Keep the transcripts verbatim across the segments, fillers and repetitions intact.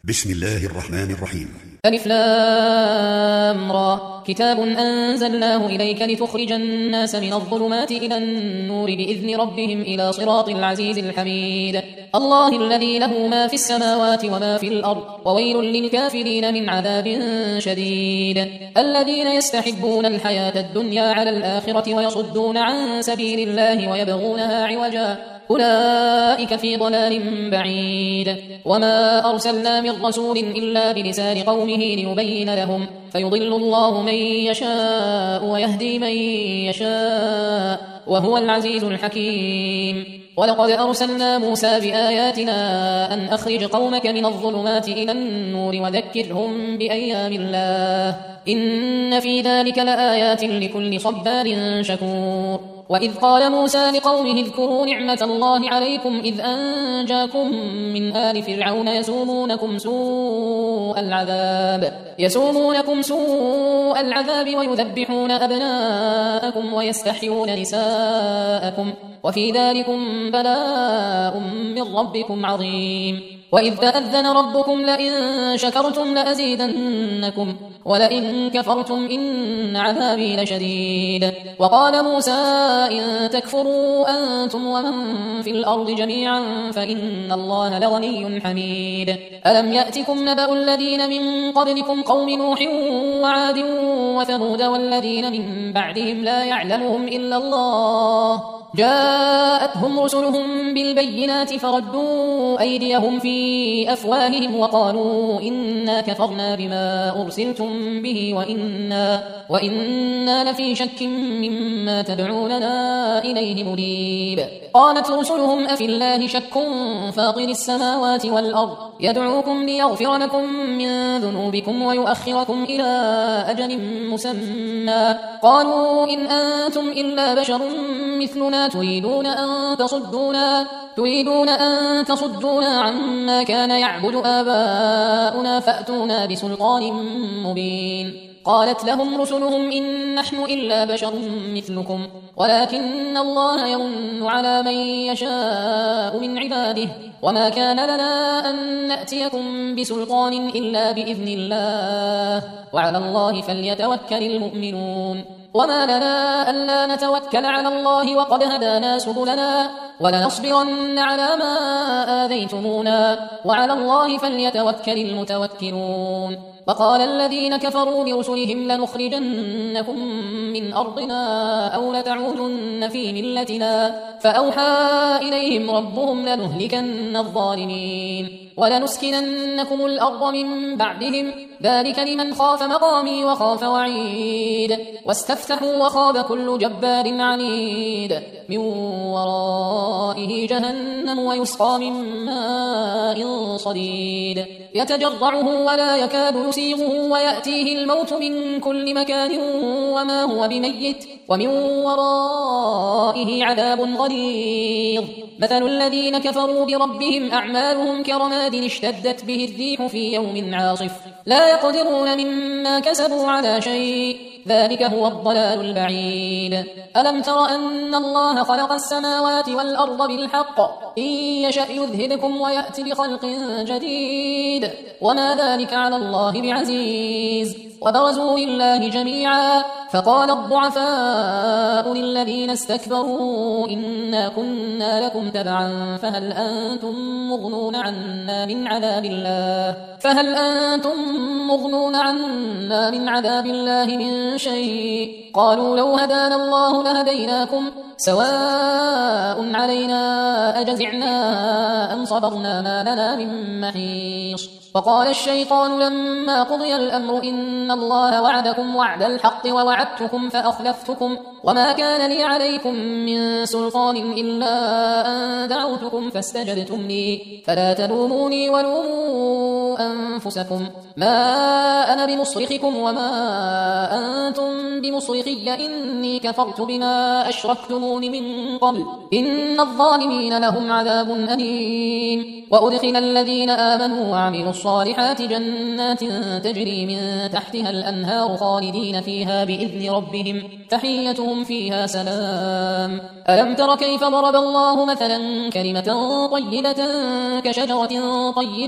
بسم الله الرحمن الرحيم. ألف لام را كتاب أنزلناه إليك لتخرج الناس من الظلمات إلى النور بإذن ربهم إلى صراط العزيز الحميد الله الذي له ما في السماوات وما في الأرض وويل للكافرين من عذاب شديد الذين يستحبون الحياة الدنيا على الآخرة ويصدون عن سبيل الله ويبغونها عوجا أولئك في ضلال بعيد وما أرسلنا من رسول إلا بلسان قومه ليبين لهم فيضل الله من يشاء ويهدي من يشاء وهو العزيز الحكيم ولقد أرسلنا موسى بآياتنا أن أخرج قومك من الظلمات إلى النور وذكرهم بأيام الله إن في ذلك لآيات لكل صبار شكور وإذ قال موسى لقومه اذكروا نعمة الله عليكم إذ أنجاكم من آل فرعون يسومونكم سوء العذاب يسومونكم سوء العذاب ويذبحون أبناءكم ويستحيون نساءكم وفي ذلكم بلاء من ربكم عظيم وإذ تأذن ربكم لئن شكرتم لأزيدنكم ولئن كفرتم إن عذابي لشديد وقال موسى إن تكفروا أنتم ومن في الأرض جميعا فإن الله لغني حميد ألم يأتكم نبأ الذين من قبلكم قوم نوح وعاد وثمود والذين من بعدهم لا يعلمهم إلا الله جاءتهم رسلهم بالبينات فردوا أيديهم في أفواههم وقالوا إنا كفرنا بما أرسلتم به وإنا, وإنا لفي شك مما تدعوننا إليه مريب قالت رسلهم أفي الله شك فاطر السماوات والأرض يدعوكم ليغفر لكم من ذنوبكم ويؤخركم إلى أجل مسمى قالوا إن أنتم إلا بشر مثلنا تريدون أن تصدونا تريدون أن تصدونا عما كان يعبد آباؤنا فأتونا بسلطان مبين قالت لهم رسلهم إن نحن إلا بشر مثلكم ولكن الله يمن على من يشاء من عباده وما كان لنا أن نأتيكم بسلطان إلا بإذن الله وعلى الله فليتوكل المؤمنون وما لنا ألا نتوكل على الله وقد هدانا سبلنا ولنصبرن على ما آذيتمونا وعلى الله فليتوكل المتوكلون وقال الذين كفروا لرسلهم لنخرجنكم من أرضنا أو لتعودن في ملتنا فأوحى إليهم ربهم لنهلكن الظالمين ولنسكننكم الأرض من بعدهم ذلك لمن خاف مقامي وخاف وعيد واستفتحوا وخاب كل جبار عنيد من ورائه جهنم ويسقى من ماء صديد يتجرعه ولا يكاد يسيغه ويأتيه الموت من كل مكان وما هو بميت ومن ورائه عذاب غليظ مثل الذين كفروا بربهم أعمالهم كرماد اشتدت به الريح في يوم عاصف لا يقدرون مما كسبوا على شيء ذلك هو الضلال البعيد ألم تر أن الله خلق السماوات والأرض بالحق إن يشأ يذهبكم ويأتي بخلق جديد وما ذلك على الله بعزيز وبرزوا لله جميعا فقال الضعفاء للذين استكبروا إنا كنا لكم تبعا فهل أنتم مغنون عنا من عذاب الله فهل أنتم مغنون عنا من عذاب الله من شيء قالوا لو هدانا الله لهديناكم سواء علينا أجزعنا أم صبرنا ما لنا من محيص وقال الشيطان لما قضي الأمر إن الله وعدكم وعد الحق ووعدتكم فأخلفتكم وما كان لي عليكم من سلطان إلا أن دعوتكم فاستجبتم لي فلا تلوموني ولوموا أنفسكم ما أنا بمصرخكم وما أنتم بمصرخي إني كفرت بما أشركتمون من قبل إن الظالمين لهم عذاب أليم وأدخل الذين آمنوا وعملوا الصالحات جنات تجري من تحتها الأنهار خالدين فيها بإذن ربهم تحيتهم فيها سلام ألم تر كيف ضرب الله مثلا كلمة طيبة كشجرة طيبة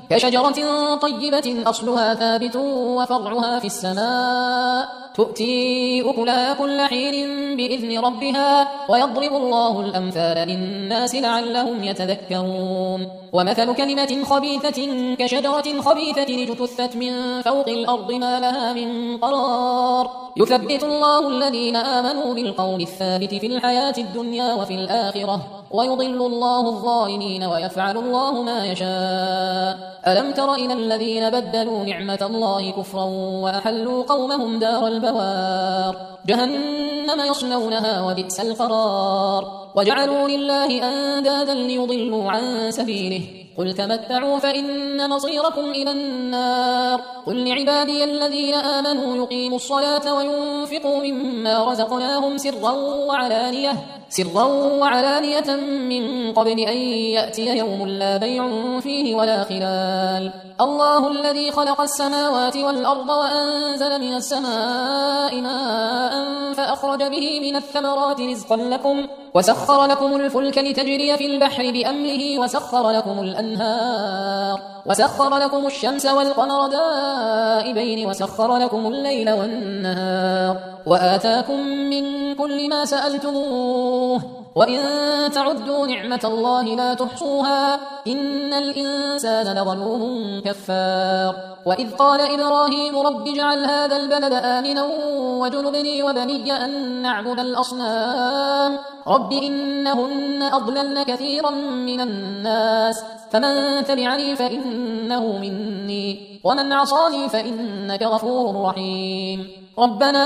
كشجرة طيبة أصلها ثابت وفرعها في السماء تؤتي أكلها كل حين بإذن ربها ويضرب الله الأمثال للناس لعلهم يتذكرون ومثل كلمة خبيثة كشجرة خبيثة اجتثت من فوق الأرض ما لها من قرار يثبت الله الذين آمنوا بالقول الثابت في الحياة الدنيا وفي الآخرة ويضل الله الظالمين ويفعل الله ما يشاء ألم تر إلى الذين بدلوا نعمة الله كفرا وأحلوا قومهم دار البوار جهنم يصلونها وبئس القرار وجعلوا لله أندادا ليضلوا عن سبيله قل تمتعوا فإن مصيركم إلى النار قل لعبادي الذين آمنوا يقيموا الصلاة وينفقوا مما رزقناهم سرا وعلانية سرا وعلانية من قبل أن يأتي يوم لا بيع فيه ولا خلال الله الذي خلق السماوات والأرض وأنزل من السماء ماء فأخرج به من الثمرات رزقا لكم وسخر لكم الفلك لتجري في البحر بأمره وسخر لكم الأنهار وسخر لكم الشمس والقمر دائبين وسخر لكم الليل والنهار وآتاكم من كل ما سألتموه وإن تعدوا نعمة الله لا تحصوها إن الإنسان لظلوم كفار وإذ قال إبراهيم رب اجعل هذا البلد آمنا وجنبني وبني أن نعبد الأصنام رب إنهن أضللن كثيرا من الناس فمن تبعني فإنه مني ومن عصاني فإنك غفور رحيم ربنا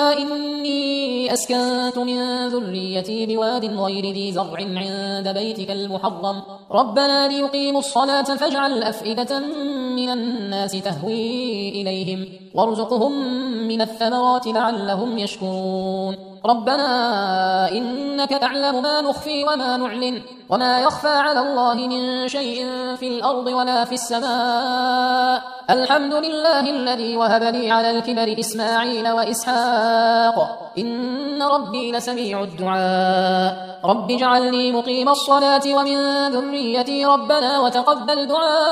إني أسكنت من ذريتي بواد غير ذي زرع عند بيتك المحرم ربنا ليقيموا الصلاة فاجعل أفئدة من الناس تهوي إليهم وارزقهم من الثمرات لعلهم يشكرون ربنا إنك تعلم ما نخفي وما نعلن وما يخفى على الله من شيء في الأرض ولا في السماء الحمد لله الذي وهب لي على الكبر إسماعيل وإسحاق إن ربي لسميع الدعاء رب اجعلني مقيم الصلاة ومن ذريتي ربنا وتقبل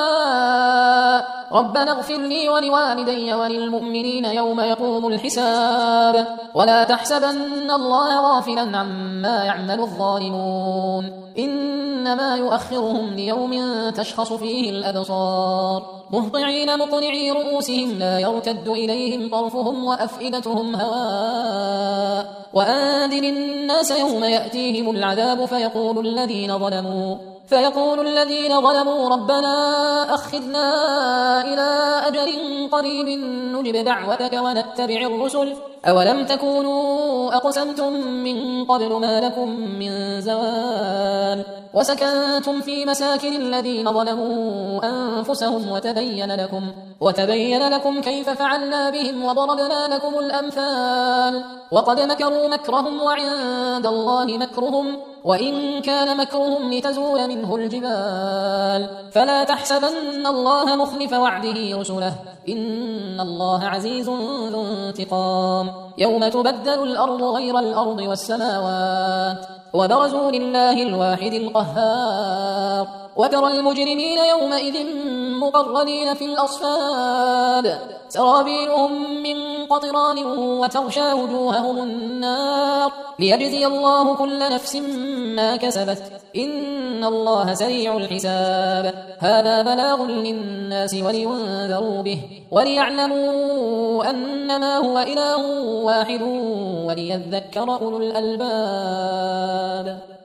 دعاء ربنا اغفر لي ولوالدي وللمؤمنين يوم يقوم الحساب ولا تحسبن الله غافلا عما يعمل الظالمون إنما يؤخرهم ليوم تشخص فيه الأبصار مهطعين مقنعي رؤوسهم لا يرتد إليهم طرفهم وأفئدتهم هواء وأنذر الناس يوم يأتيهم العذاب فيقول الذين ظلموا فيقول الذين ظلموا ربنا أخذنا إلى أجل قريب نجب دعوتك ونتبع الرسل أولم تكونوا أقسمتم من قبل ما لكم من زوال وسكنتم في مساكن الذين ظلموا أنفسهم وتبين لكم وتبين لكم كيف فعلنا بهم وضربنا لكم الأمثال وقد مكروا مكرهم وعند الله مكرهم وإن كان مكرهم لتزول منه الجبال فلا تحسبن الله مخلف وعده رسله إن الله عزيز ذو انتقام يوم تبدل الأرض غير الأرض والسماوات وبرزوا لله الواحد القهار وترى المجرمين يومئذ مقرنين في الأصفاد سرابيلهم من قطران وتغشى وجوههم النار ليجزي الله كل نفس ما كسبت إن الله سريع الحساب هذا بلاغ للناس ولينذروا به وليعلموا أنما هو إله واحد وليذكر أولو الألباب